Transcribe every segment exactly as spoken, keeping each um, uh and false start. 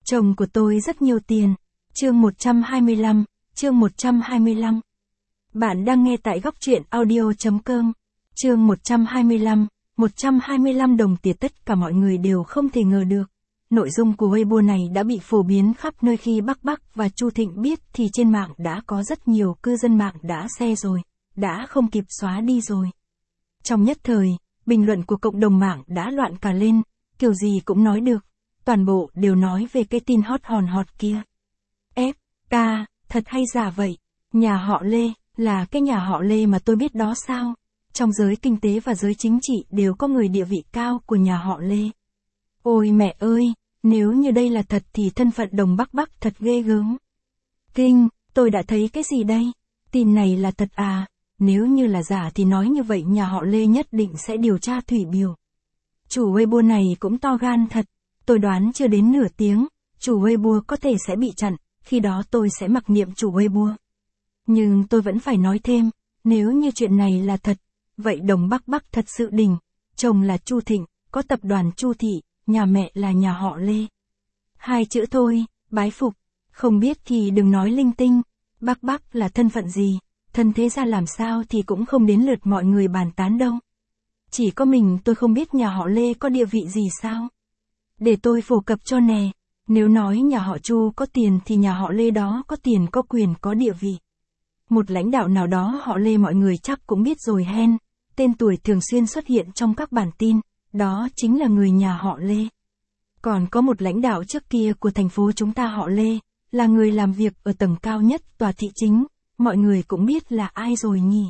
Chồng của tôi rất nhiều tiền. Chương một trăm hai mươi lăm, chương một trăm hai mươi lăm. Bạn đang nghe tại góc truyện audio chấm com. Chương một trăm hai mươi lăm, một trăm hai mươi lăm đồng tiền tất cả mọi người đều không thể ngờ được. Nội dung của Weibo này đã bị phổ biến khắp nơi khi Bắc Bắc và Chu Thịnh biết thì trên mạng đã có rất nhiều cư dân mạng đã share rồi, đã không kịp xóa đi rồi. Trong nhất thời, bình luận của cộng đồng mạng đã loạn cả lên, kiểu gì cũng nói được, toàn bộ đều nói về cái tin hot hòn hot kia. Ép, ca, thật hay giả vậy? Nhà họ Lê, là cái nhà họ Lê mà tôi biết đó sao? Trong giới kinh tế và giới chính trị đều có người địa vị cao của nhà họ Lê. Ôi mẹ ơi, nếu như đây là thật thì thân phận đồng Bắc Bắc thật ghê gớm. Kinh, tôi đã thấy cái gì đây? Tin này là thật à? Nếu như là giả thì nói như vậy nhà họ Lê nhất định sẽ điều tra Thủy Biều. Chủ Weibo này cũng to gan thật. Tôi đoán chưa đến nửa tiếng, chủ Weibo có thể sẽ bị chặn, khi đó tôi sẽ mặc niệm chủ Weibo. Nhưng tôi vẫn phải nói thêm, nếu như chuyện này là thật, vậy đồng Bắc Bắc thật sự đỉnh, chồng là Chu Thịnh, có tập đoàn Chu Thị, nhà mẹ là nhà họ Lê. Hai chữ thôi, bái phục, không biết thì đừng nói linh tinh, Bắc Bắc là thân phận gì, thân thế ra làm sao thì cũng không đến lượt mọi người bàn tán đâu. Chỉ có mình tôi không biết nhà họ Lê có địa vị gì sao? Để tôi phổ cập cho nè, nếu nói nhà họ Chu có tiền thì nhà họ Lê đó có tiền có quyền có địa vị. Một lãnh đạo nào đó họ Lê mọi người chắc cũng biết rồi hen, tên tuổi thường xuyên xuất hiện trong các bản tin, đó chính là người nhà họ Lê. Còn có một lãnh đạo trước kia của thành phố chúng ta họ Lê, là người làm việc ở tầng cao nhất tòa thị chính, mọi người cũng biết là ai rồi nhỉ.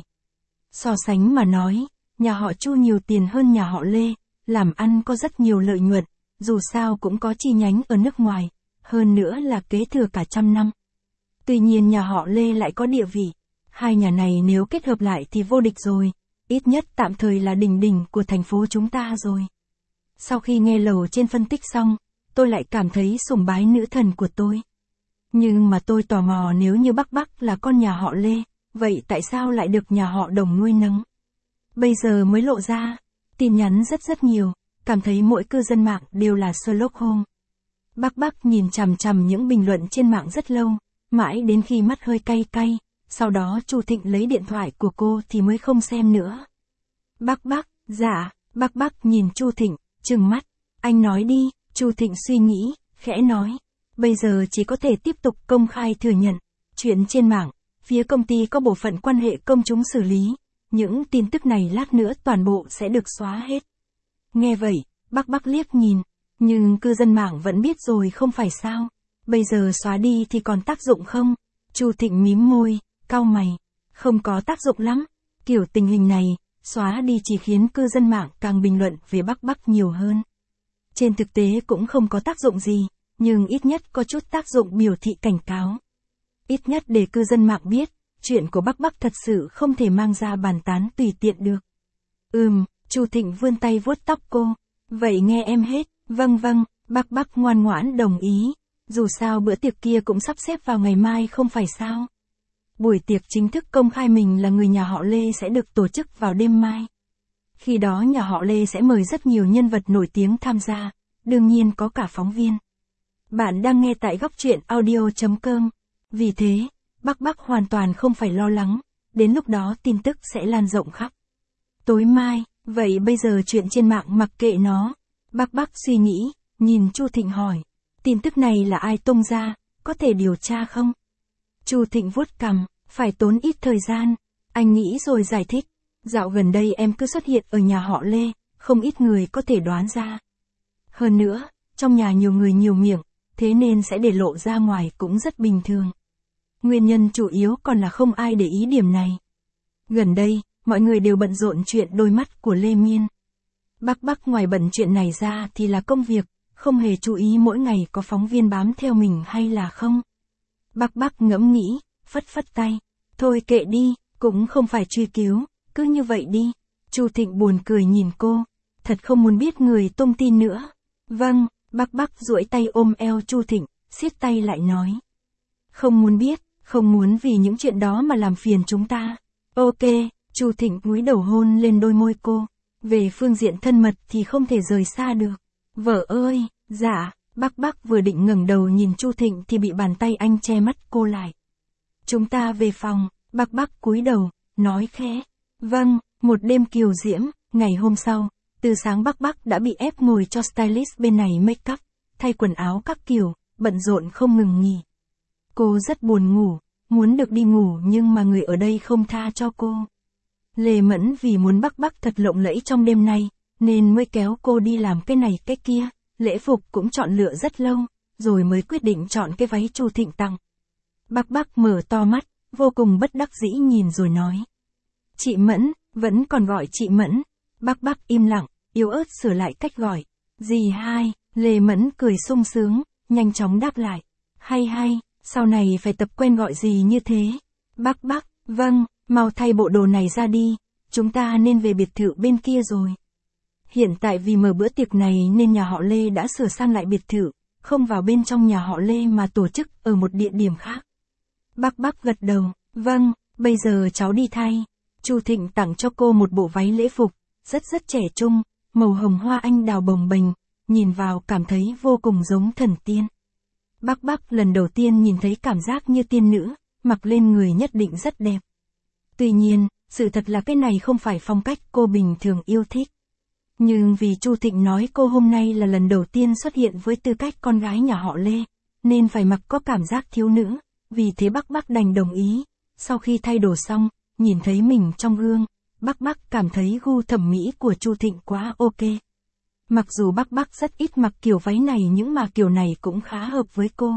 So sánh mà nói, nhà họ Chu nhiều tiền hơn nhà họ Lê, làm ăn có rất nhiều lợi nhuận, dù sao cũng có chi nhánh ở nước ngoài, hơn nữa là kế thừa cả trăm năm. Tuy nhiên nhà họ Lê lại có địa vị, hai nhà này nếu kết hợp lại thì vô địch rồi, ít nhất tạm thời là đỉnh đỉnh của thành phố chúng ta rồi. Sau khi nghe lầu trên phân tích xong, tôi lại cảm thấy sùng bái nữ thần của tôi. Nhưng mà tôi tò mò nếu như Bắc Bắc là con nhà họ Lê, vậy tại sao lại được nhà họ Đồng nuôi nấng? Bây giờ mới lộ ra, tin nhắn rất rất nhiều, cảm thấy mỗi cư dân mạng đều là Sherlock Holmes. Bắc Bắc nhìn chằm chằm những bình luận trên mạng rất lâu, mãi đến khi mắt hơi cay cay, sau đó Chu Thịnh lấy điện thoại của cô thì mới không xem nữa. Bắc Bắc, dạ, Bắc Bắc nhìn Chu Thịnh, trừng mắt, anh nói đi, Chu Thịnh suy nghĩ, khẽ nói, bây giờ chỉ có thể tiếp tục công khai thừa nhận, chuyện trên mạng, phía công ty có bộ phận quan hệ công chúng xử lý, những tin tức này lát nữa toàn bộ sẽ được xóa hết. Nghe vậy, Bắc Bắc liếc nhìn, nhưng cư dân mạng vẫn biết rồi không phải sao, bây giờ xóa đi thì còn tác dụng không? Chu Thịnh mím môi, cau mày, không có tác dụng lắm, kiểu tình hình này, xóa đi chỉ khiến cư dân mạng càng bình luận về Bắc Bắc nhiều hơn. Trên thực tế cũng không có tác dụng gì, nhưng ít nhất có chút tác dụng biểu thị cảnh cáo. Ít nhất để cư dân mạng biết, chuyện của Bắc Bắc thật sự không thể mang ra bàn tán tùy tiện được. Ừm, Chu Thịnh vươn tay vuốt tóc cô, vậy nghe em hết, vâng vâng, Bắc Bắc ngoan ngoãn đồng ý, dù sao bữa tiệc kia cũng sắp xếp vào ngày mai không phải sao. Buổi tiệc chính thức công khai mình là người nhà họ Lê sẽ được tổ chức vào đêm mai. Khi đó nhà họ Lê sẽ mời rất nhiều nhân vật nổi tiếng tham gia, đương nhiên có cả phóng viên. Bạn đang nghe tại góc truyện audio chấm com. Vì thế, Bắc Bắc hoàn toàn không phải lo lắng, đến lúc đó tin tức sẽ lan rộng khắp. Tối mai, vậy bây giờ chuyện trên mạng mặc kệ nó. Bắc Bắc suy nghĩ, nhìn Chu Thịnh hỏi, tin tức này là ai tung ra, có thể điều tra không? Chu Thịnh vuốt cằm, phải tốn ít thời gian, anh nghĩ rồi giải thích, dạo gần đây em cứ xuất hiện ở nhà họ Lê, không ít người có thể đoán ra. Hơn nữa, trong nhà nhiều người nhiều miệng, thế nên sẽ để lộ ra ngoài cũng rất bình thường. Nguyên nhân chủ yếu còn là không ai để ý điểm này. Gần đây, mọi người đều bận rộn chuyện đôi mắt của Lê Miên. Bắc Bắc ngoài bận chuyện này ra thì là công việc, không hề chú ý mỗi ngày có phóng viên bám theo mình hay là không. Bắc Bắc ngẫm nghĩ, phất phất tay, thôi kệ đi, cũng không phải truy cứu, cứ như vậy đi. Chu Thịnh buồn cười nhìn cô, thật không muốn biết người tung tin nữa. Vâng, Bắc Bắc duỗi tay ôm eo Chu Thịnh, siết tay lại nói. Không muốn biết, không muốn vì những chuyện đó mà làm phiền chúng ta. Ok, Chu Thịnh cúi đầu hôn lên đôi môi cô. Về phương diện thân mật thì không thể rời xa được. Vợ ơi, dạ, Bác Bác vừa định ngẩng đầu nhìn Chu Thịnh thì bị bàn tay anh che mắt cô lại. Chúng ta về phòng, Bác Bác cúi đầu, nói khẽ. Vâng, một đêm kiều diễm, ngày hôm sau, từ sáng Bác Bác đã bị ép ngồi cho stylist bên này make up, thay quần áo các kiểu, bận rộn không ngừng nghỉ. Cô rất buồn ngủ, muốn được đi ngủ nhưng mà người ở đây không tha cho cô. Lê Mẫn vì muốn Bác Bác thật lộng lẫy trong đêm nay, nên mới kéo cô đi làm cái này cái kia, lễ phục cũng chọn lựa rất lâu, rồi mới quyết định chọn cái váy Chu Thịnh tặng. Bác Bác mở to mắt, vô cùng bất đắc dĩ nhìn rồi nói. Chị Mẫn, vẫn còn gọi chị Mẫn. Bác Bác im lặng, yếu ớt sửa lại cách gọi. Dì hai, Lê Mẫn cười sung sướng, nhanh chóng đáp lại. Hay hay, sau này phải tập quen gọi dì như thế. Bác Bác, vâng, mau thay bộ đồ này ra đi, chúng ta nên về biệt thự bên kia rồi. Hiện tại vì mở bữa tiệc này nên nhà họ Lê đã sửa sang lại biệt thự, không vào bên trong nhà họ Lê mà tổ chức ở một địa điểm khác. Bác Bác gật đầu, vâng, bây giờ cháu đi thay. Chu Thịnh tặng cho cô một bộ váy lễ phục, rất rất trẻ trung, màu hồng hoa anh đào bồng bềnh, nhìn vào cảm thấy vô cùng giống thần tiên. Bác Bác lần đầu tiên nhìn thấy cảm giác như tiên nữ, mặc lên người nhất định rất đẹp. Tuy nhiên, sự thật là cái này không phải phong cách cô bình thường yêu thích. Nhưng vì Chu Thịnh nói cô hôm nay là lần đầu tiên xuất hiện với tư cách con gái nhà họ Lê, nên phải mặc có cảm giác thiếu nữ, vì thế Bác Bác đành đồng ý. Sau khi thay đồ xong, nhìn thấy mình trong gương, Bác Bác cảm thấy gu thẩm mỹ của Chu Thịnh quá ok. Mặc dù Bác Bác rất ít mặc kiểu váy này nhưng mà kiểu này cũng khá hợp với cô.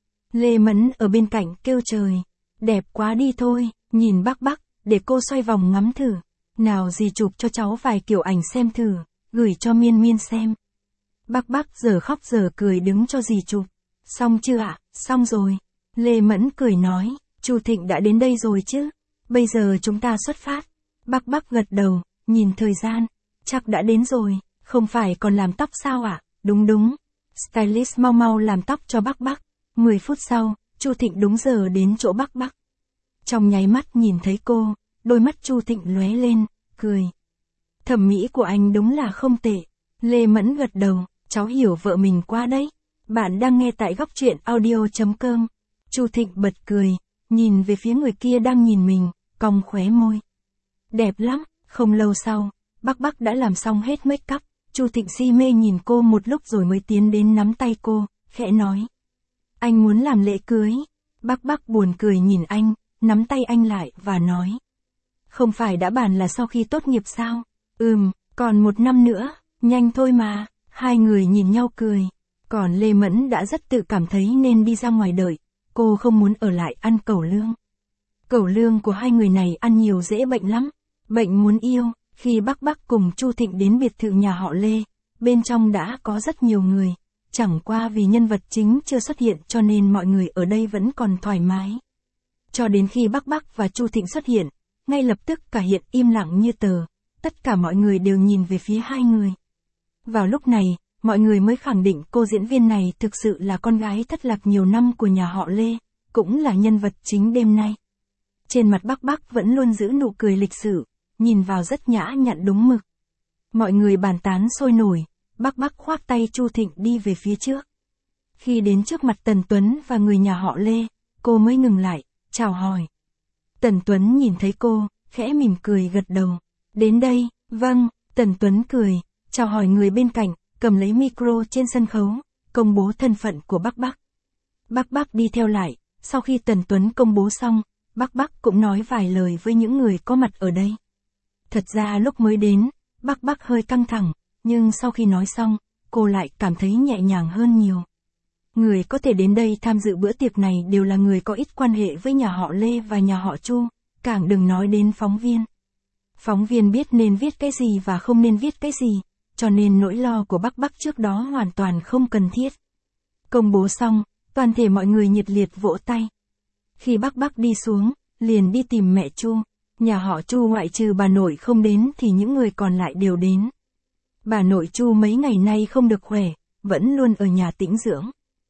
Lê Mẫn ở bên cạnh kêu trời, đẹp quá đi thôi, nhìn Bác Bác, để cô xoay vòng ngắm thử. Nào dì chụp cho cháu vài kiểu ảnh xem thử, gửi cho Miên Miên xem. Bác Bác giờ khóc giờ cười đứng cho dì chụp. Xong chưa ạ? À? Xong rồi. Lê Mẫn cười nói, Chu Thịnh đã đến đây rồi chứ? Bây giờ chúng ta xuất phát. Bác Bác gật đầu, nhìn thời gian, chắc đã đến rồi, không phải còn làm tóc sao ạ? À? Đúng đúng. Stylist mau mau làm tóc cho Bác Bác. mười phút sau, Chu Thịnh đúng giờ đến chỗ Bác Bác. Trong nháy mắt nhìn thấy cô, đôi mắt Chu Thịnh lóe lên, cười. Thẩm mỹ của anh đúng là không tệ. Lê Mẫn gật đầu, cháu hiểu vợ mình quá đấy. Bạn đang nghe tại góc truyện audio chấm com. Chu Thịnh bật cười, nhìn về phía người kia đang nhìn mình, cong khóe môi. Đẹp lắm, không lâu sau, Bác Bác đã làm xong hết make up. Chu Thịnh si mê nhìn cô một lúc rồi mới tiến đến nắm tay cô, khẽ nói. Anh muốn làm lễ cưới. Bác Bác buồn cười nhìn anh, nắm tay anh lại và nói. Không phải đã bàn là sau khi tốt nghiệp sao? Ừm, còn một năm nữa, nhanh thôi mà. Hai người nhìn nhau cười. Còn Lê Mẫn đã rất tự cảm thấy nên đi ra ngoài đợi. Cô không muốn ở lại ăn cẩu lương. Cẩu lương của hai người này ăn nhiều dễ bệnh lắm. Bệnh muốn yêu. Khi Bác Bác cùng Chu Thịnh đến biệt thự nhà họ Lê, bên trong đã có rất nhiều người. Chẳng qua vì nhân vật chính chưa xuất hiện cho nên mọi người ở đây vẫn còn thoải mái. Cho đến khi Bác Bác và Chu Thịnh xuất hiện, ngay lập tức cả hiện im lặng như tờ. Tất cả mọi người đều nhìn về phía hai người. Vào lúc này, mọi người mới khẳng định cô diễn viên này thực sự là con gái thất lạc nhiều năm của nhà họ Lê, cũng là nhân vật chính đêm nay. Trên mặt Bác Bác vẫn luôn giữ nụ cười lịch sự, nhìn vào rất nhã nhặn đúng mực. Mọi người bàn tán sôi nổi, Bác Bác khoác tay Chu Thịnh đi về phía trước. Khi đến trước mặt Tần Tuấn và người nhà họ Lê, cô mới ngừng lại, chào hỏi. Tần Tuấn nhìn thấy cô, khẽ mỉm cười gật đầu. Đến đây, vâng, Tần Tuấn cười, chào hỏi người bên cạnh, cầm lấy micro trên sân khấu, công bố thân phận của Bác Bác. Bác Bác đi theo lại, sau khi Tần Tuấn công bố xong, Bác Bác cũng nói vài lời với những người có mặt ở đây. Thật ra lúc mới đến, Bác Bác hơi căng thẳng, nhưng sau khi nói xong, cô lại cảm thấy nhẹ nhàng hơn nhiều. Người có thể đến đây tham dự bữa tiệc này đều là người có ít quan hệ với nhà họ Lê và nhà họ Chu, càng đừng nói đến phóng viên. Phóng viên biết nên viết cái gì và không nên viết cái gì, cho nên nỗi lo của Bác Bác trước đó hoàn toàn không cần thiết. Công bố xong, toàn thể mọi người nhiệt liệt vỗ tay. Khi Bác Bác đi xuống, liền đi tìm mẹ Chu. Nhà họ Chu ngoại trừ bà nội không đến thì những người còn lại đều đến. Bà nội Chu mấy ngày nay không được khỏe, vẫn luôn ở nhà tĩnh dưỡng.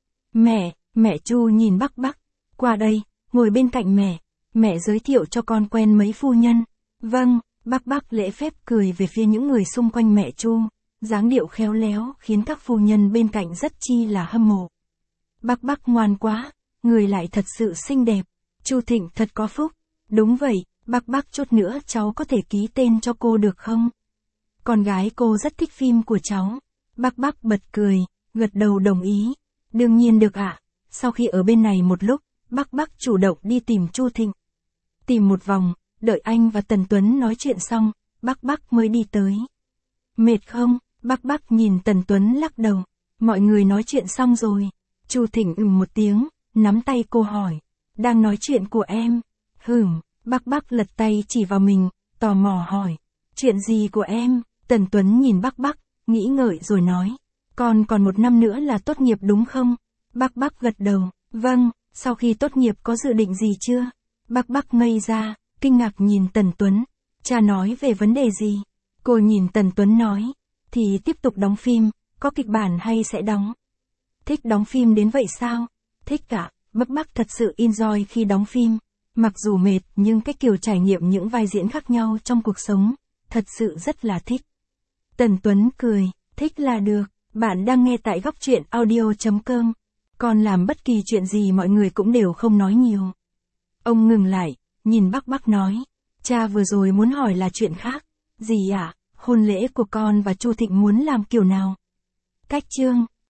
Mẹ, mẹ Chu nhìn Bác Bác, qua đây, ngồi bên cạnh mẹ, mẹ giới thiệu cho con quen mấy phu nhân. Vâng, Bác Bác lễ phép cười về phía những người xung quanh mẹ Chu, dáng điệu khéo léo khiến các phu nhân bên cạnh rất chi là hâm mộ. Bác Bác ngoan quá, người lại thật sự xinh đẹp. Chu Thịnh thật có phúc. Đúng vậy, bác Bác chút nữa cháu có thể ký tên cho cô được không? Con gái cô rất thích phim của cháu. Bác Bác bật cười, gật đầu đồng ý. Đương nhiên được ạ. Sau khi ở bên này một lúc, bác Bác chủ động đi tìm Chu Thịnh. Tìm một vòng, đợi anh và Tần Tuấn nói chuyện xong, bác Bác mới đi tới. Mệt không? Bác Bác nhìn Tần Tuấn lắc đầu. Mọi người nói chuyện xong rồi. Chu Thịnh ừm một tiếng, nắm tay cô hỏi. Đang nói chuyện của em. Hửm, bác Bác lật tay chỉ vào mình, tò mò hỏi. Chuyện gì của em? Tần Tuấn nhìn bác Bác, nghĩ ngợi rồi nói. Còn còn một năm nữa là tốt nghiệp đúng không? Bác Bác gật đầu. Vâng, sau khi tốt nghiệp có dự định gì chưa? Bác Bác ngây ra, kinh ngạc nhìn Tần Tuấn. Cha nói về vấn đề gì? Cô nhìn Tần Tuấn nói. Thì tiếp tục đóng phim, có kịch bản hay sẽ đóng? Thích đóng phim đến vậy sao? Thích cả, bác Bác thật sự enjoy khi đóng phim. Mặc dù mệt nhưng cái kiểu trải nghiệm những vai diễn khác nhau trong cuộc sống, thật sự rất là thích. Tần Tuấn cười, thích là được, bạn đang nghe tại góc truyện audio chấm com. Còn làm bất kỳ chuyện gì mọi người cũng đều không nói nhiều. Ông ngừng lại, nhìn bác Bác nói. Cha vừa rồi muốn hỏi là chuyện khác. Gì ạ? À? Hôn lễ của con và Chu Thịnh muốn làm kiểu nào? Cách chương.